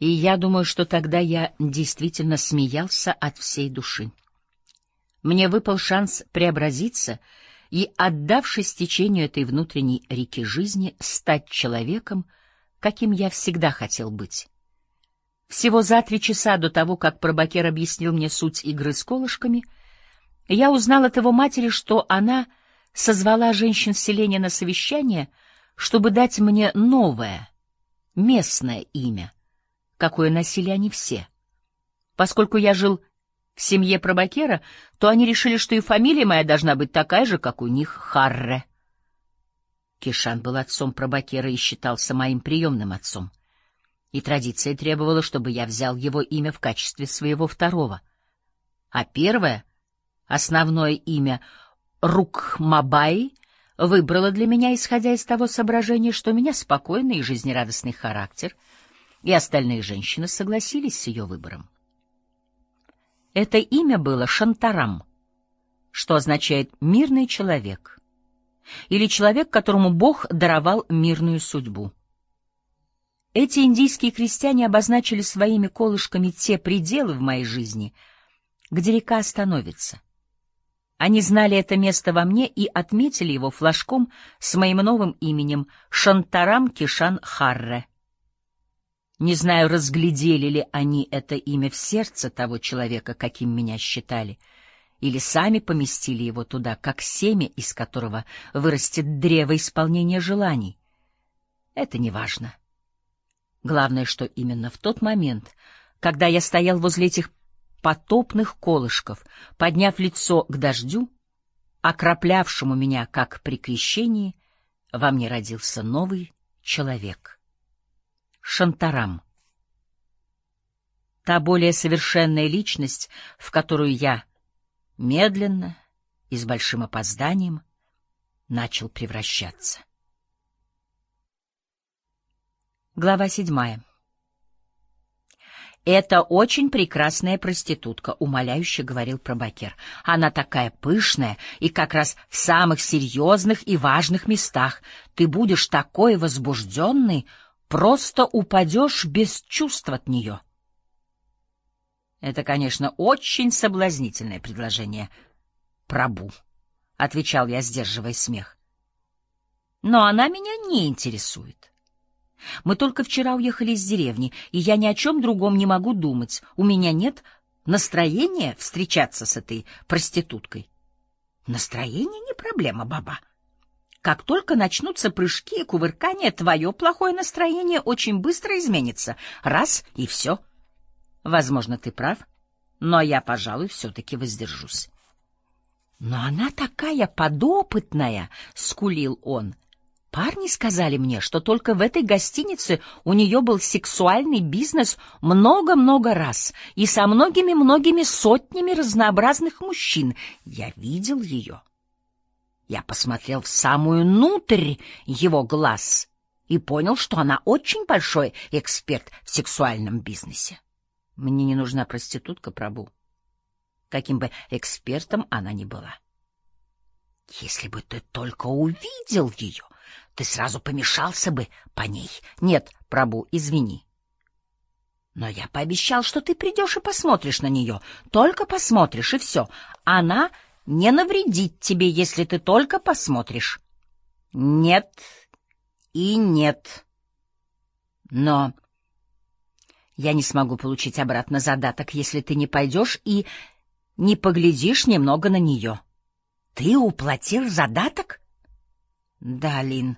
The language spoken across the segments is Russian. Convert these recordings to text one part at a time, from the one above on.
И я думаю, что тогда я действительно смеялся от всей души. Мне выпал шанс преобразиться и, отдавшись течению этой внутренней реки жизни, стать человеком, каким я всегда хотел быть. Всего за 3 часа до того, как Пробакер объяснил мне суть игры с колышками, я узнал от его матери, что она созвала женщин селения на совещание, чтобы дать мне новое, местное имя, какое носили они все. Поскольку я жил в семье Пробакера, то они решили, что и фамилия моя должна быть такая же, как у них, Харре. Кишан был отцом Пробакера и считался моим приемным отцом. И традиция требовала, чтобы я взял его имя в качестве своего второго. А первое, основное имя Рукмабай, выбрала для меня, исходя из того соображения, что у меня спокойный и жизнерадостный характер, и остальные женщины согласились с ее выбором. Это имя было Шантарам, что означает «мирный человек», или человек, которому Бог даровал мирную судьбу. Эти индийские крестьяне обозначили своими колышками те пределы в моей жизни, где река остановится. Они знали это место во мне и отметили его флажком с моим новым именем Шантарам Кишан Харре. Не знаю, разглядели ли они это имя в сердце того человека, каким меня считали, или сами поместили его туда, как семя, из которого вырастет древо исполнения желаний. Это не важно. Главное, что именно в тот момент, когда я стоял возле этих потопных колышков, подняв лицо к дождю, окроплявшему меня, как при крещении, во мне родился новый человек. Шантарам. Та более совершенная личность, в которую я медленно и с большим опозданием начал превращаться. Глава 7. «Это очень прекрасная проститутка», — умоляюще говорил Пробакер. «Она такая пышная и как раз в самых серьезных и важных местах. Ты будешь такой возбужденный, просто упадешь без чувств от нее». «Это, конечно, очень соблазнительное предложение, Прабу», — отвечал я, сдерживая смех. «Но она меня не интересует. Мы только вчера уехали из деревни, и я ни о чем другом не могу думать. У меня нет настроения встречаться с этой проституткой». «Настроение не проблема, баба. Как только начнутся прыжки и кувыркания, твое плохое настроение очень быстро изменится. Раз — и все. Возможно, ты прав, но я, пожалуй, все-таки воздержусь». «Но она такая подопытная», — скулил он. «Парни сказали мне, что только в этой гостинице у нее был сексуальный бизнес много-много раз и со многими-многими сотнями разнообразных мужчин. Я видел ее. Я посмотрел в самую внутрь его глаз и понял, что она очень большой эксперт в сексуальном бизнесе. Мне не нужна проститутка, Прабу, каким бы экспертом она ни была. Если бы ты только увидел ее, ты сразу помешался бы по ней. Нет, Прабу, извини. Но я пообещал, что ты придешь и посмотришь на нее. Только посмотришь, и все. Она не навредит тебе, если ты только посмотришь». «Нет и нет. Но я не смогу получить обратно задаток, если ты не пойдешь и не поглядишь немного на нее». «Ты уплатил задаток?» «Да, Лин.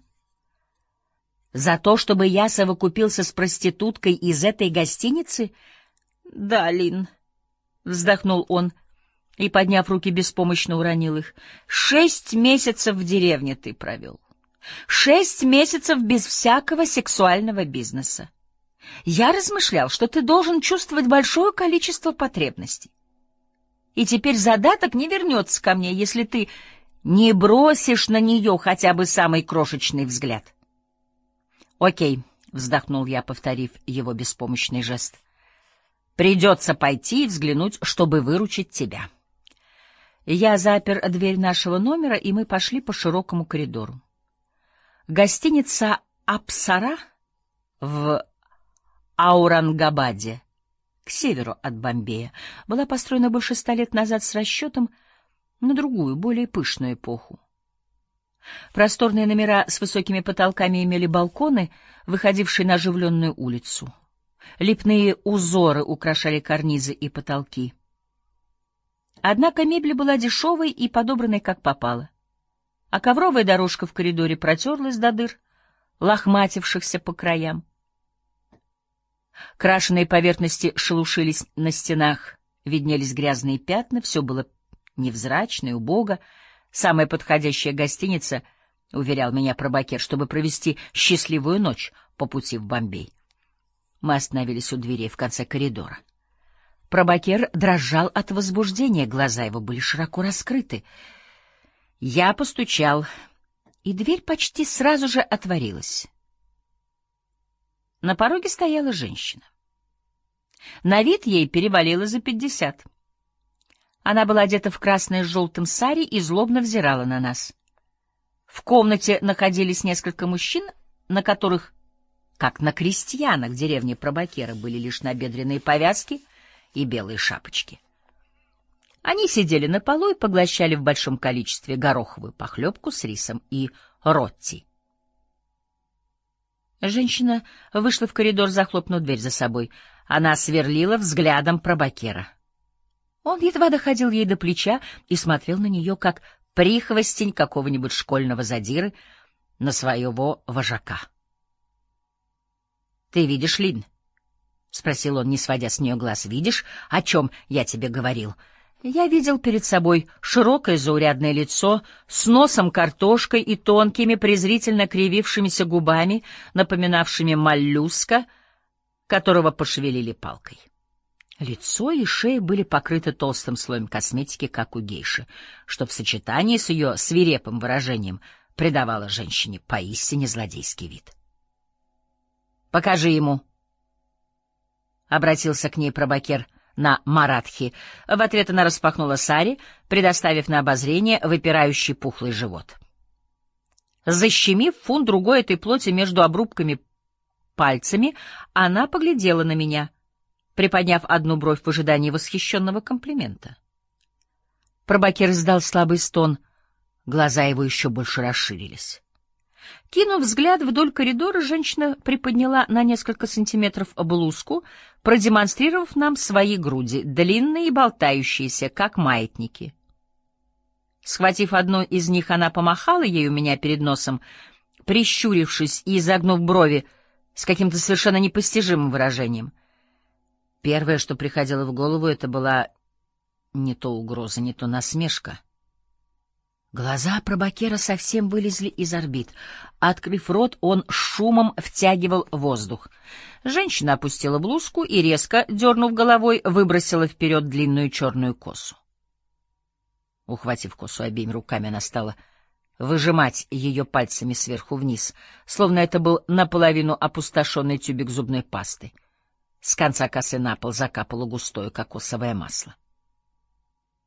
За то, чтобы я совокупился с проституткой из этой гостиницы?» «Да, Лин», — вздохнул он и, подняв руки, беспомощно уронил их. 6 месяцев в деревне ты провел. 6 месяцев без всякого сексуального бизнеса. Я размышлял, что ты должен чувствовать большое количество потребностей. И теперь задаток не вернется ко мне, если ты не бросишь на нее хотя бы самый крошечный взгляд». «Окей», — вздохнул я, повторив его беспомощный жест. «Придется пойти и взглянуть, чтобы выручить тебя». Я запер дверь нашего номера, и мы пошли по широкому коридору. Гостиница «Апсара» в Аурангабаде, к северу от Бомбея, была построена больше 100 лет назад с расчетом на другую, более пышную эпоху. Просторные номера с высокими потолками имели балконы, выходившие на оживленную улицу. Лепные узоры украшали карнизы и потолки. Однако мебель была дешевой и подобранной как попало, а ковровая дорожка в коридоре протерлась до дыр, лохматившихся по краям. Крашеные поверхности шелушились на стенах, виднелись грязные пятна, все было невзрачно и убого. Самая подходящая гостиница, уверял меня пробакер, чтобы провести счастливую ночь по пути в Бомбей. Мы остановились у дверей в конце коридора. Пробакер дрожал от возбуждения, глаза его были широко раскрыты. Я постучал, и дверь почти сразу же отворилась. На пороге стояла женщина. На вид ей перевалило за 50. Она была одета в красное с желтым сари и злобно взирала на нас. В комнате находились несколько мужчин, на которых, как на крестьянах деревни Пробакера, были лишь набедренные повязки и белые шапочки. Они сидели на полу и поглощали в большом количестве гороховую похлебку с рисом и ротти. Женщина вышла в коридор, захлопнув дверь за собой. Она сверлила взглядом Пробакера. Он едва доходил ей до плеча и смотрел на нее, как прихвостень какого-нибудь школьного задиры на своего вожака. — Ты видишь, Лин? — спросил он, не сводя с нее глаз. — Видишь, о чем я тебе говорил? Я видел перед собой широкое заурядное лицо с носом картошкой и тонкими, презрительно кривившимися губами, напоминавшими моллюска, которого пошевелили палкой. Лицо и шея были покрыты толстым слоем косметики, как у гейши, что в сочетании с ее свирепым выражением придавало женщине поистине злодейский вид. — Покажи ему, — обратился к ней Пробакер на маратхи. В ответ она распахнула сари, предоставив на обозрение выпирающий пухлый живот. Защемив фунт другой этой плоти между обрубками пальцами, она поглядела на меня, приподняв одну бровь в ожидании восхищенного комплимента. Пробакер издал слабый стон, глаза его еще больше расширились. Кинув взгляд вдоль коридора, женщина приподняла на несколько сантиметров блузку, продемонстрировав нам свои груди, длинные и болтающиеся, как маятники. Схватив одну из них, она помахала ей у меня перед носом, прищурившись и изогнув брови с каким-то совершенно непостижимым выражением. Первое, что приходило в голову, это была не то угроза, не то насмешка. Глаза Пробакера совсем вылезли из орбит. Открыв рот, он шумом втягивал воздух. Женщина опустила блузку и, резко дернув головой, выбросила вперед длинную черную косу. Ухватив косу обеими руками, она стала выжимать ее пальцами сверху вниз, словно это был наполовину опустошенный тюбик зубной пасты. С конца косы на пол закапало густое кокосовое масло.